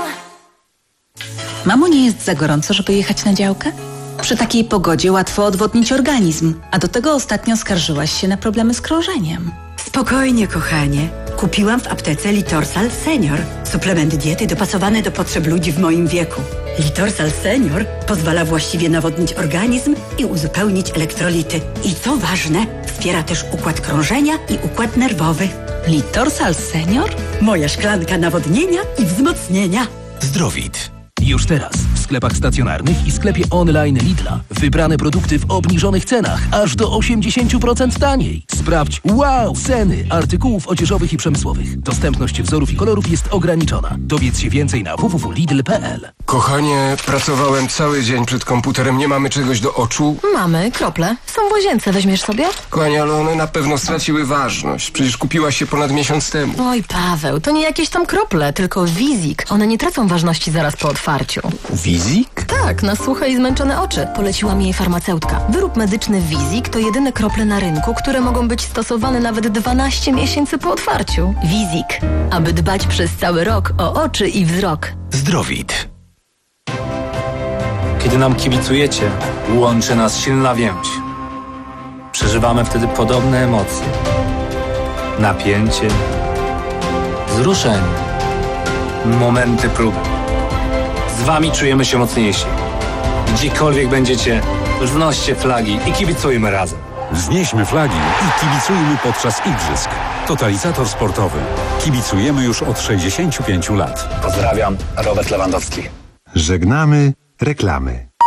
Mamo, nie jest za gorąco, żeby jechać na działkę? Przy takiej pogodzie łatwo odwodnić organizm, a do tego ostatnio skarżyłaś się na problemy z krążeniem. Spokojnie, kochanie. Kupiłam w aptece Litorsal Senior. Suplement diety dopasowany do potrzeb ludzi w moim wieku. Litorsal Senior pozwala właściwie nawodnić organizm i uzupełnić elektrolity. I co ważne, wspiera też układ krążenia i układ nerwowy. Litorsal Senior? Moja szklanka nawodnienia i wzmocnienia. Zdrowit. Już teraz w sklepach stacjonarnych i sklepie online Lidla. Wybrane produkty w obniżonych cenach, aż do osiemdziesiąt procent taniej. Sprawdź wow ceny artykułów odzieżowych i przemysłowych. Dostępność wzorów i kolorów jest ograniczona. Dowiedz się więcej na w w w kropka lidl kropka p l. Kochanie, pracowałem cały dzień przed komputerem. Nie mamy czegoś do oczu? Mamy, krople. Są w łazience, weźmiesz sobie? Kochanie, ale one na pewno straciły ważność. Przecież kupiłaś się ponad miesiąc temu. Oj, Paweł, to nie jakieś tam krople, tylko Wizik. One nie tracą ważności zaraz po otwarciu. Wizik? Tak, na suche i zmęczone oczy. Poleciła mi jej farmaceutka. Wyrób medyczny Wizik to jedyne krople na rynku, które mogą być stosowane nawet dwanaście miesięcy po otwarciu. Wizik. Aby dbać przez cały rok o oczy i wzrok. Zdrowit. Kiedy nam kibicujecie, łączy nas silna więź. Przeżywamy wtedy podobne emocje. Napięcie, wzruszenie, momenty próby. Z wami czujemy się mocniejsi. Gdziekolwiek będziecie, wznoście flagi i kibicujmy razem. Wznieśmy flagi i kibicujmy podczas igrzysk. Totalizator sportowy. Kibicujemy już od sześćdziesięciu pięciu lat. Pozdrawiam, Robert Lewandowski. Żegnamy reklamy.